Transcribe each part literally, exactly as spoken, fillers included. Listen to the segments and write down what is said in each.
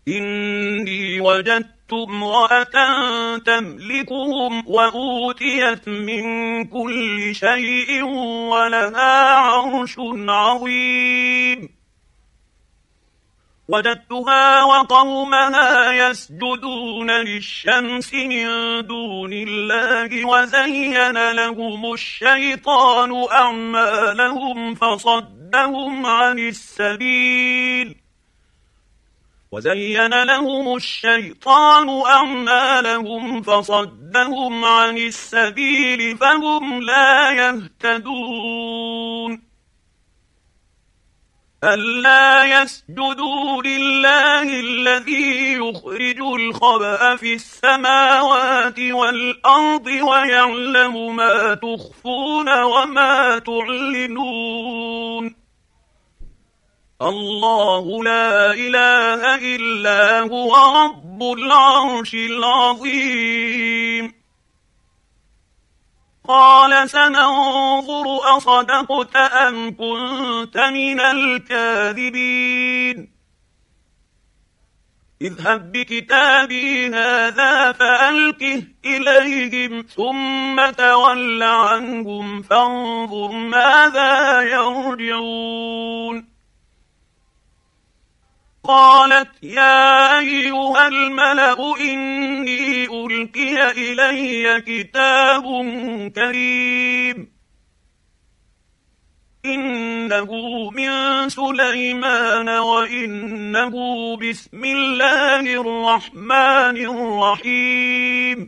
إني وجدت امرأة تملكهم وأوتيت من كل شيء ولها عرش عظيم وجدتها وقومها يسجدون للشمس من دون الله وزين لهم الشيطان أعمالهم فصدهم عن السبيل وزين لهم الشيطان أعمالهم فصدهم عن السبيل فهم لا يهتدون ألا يسجدوا لله الذي يخرج الخبأ في السماوات والأرض ويعلم ما تخفون وما تعلنون الله لا إله إلا هو رب العرش العظيم قال سننظر أصدقت أم كنت من الكاذبين اذهب بكتابي هذا فألقه إليهم ثم تول عنهم فانظر ماذا يرجعون قالت يا أيها الملأ إني ألقي إلي كتاب كريم إنه من سليمان وإنه بسم الله الرحمن الرحيم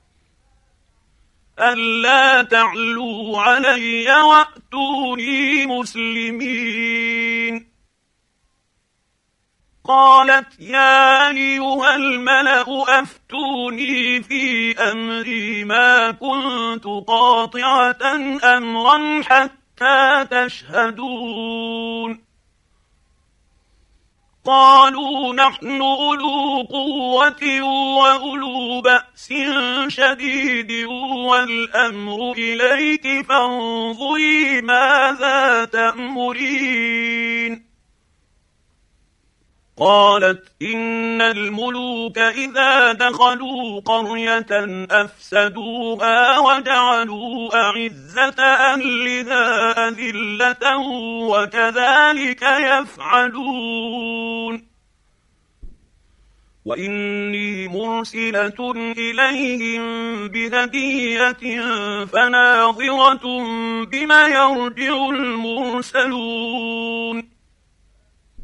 ألا تعلوا علي وأتوني مسلمين قالت يا أيها الملأ أفتوني في أمري ما كنت قاطعة أمرا حتى تشهدون قالوا نحن أولو قوة وأولو بأس شديد والأمر إليك فانظري ماذا تأمرين قالت إن الملوك إذا دخلوا قرية أفسدوها وجعلوا أعزة أهلها أذلة وكذلك يفعلون وإني مرسلة إليهم بهدية فناظرة بما يرجع المرسلون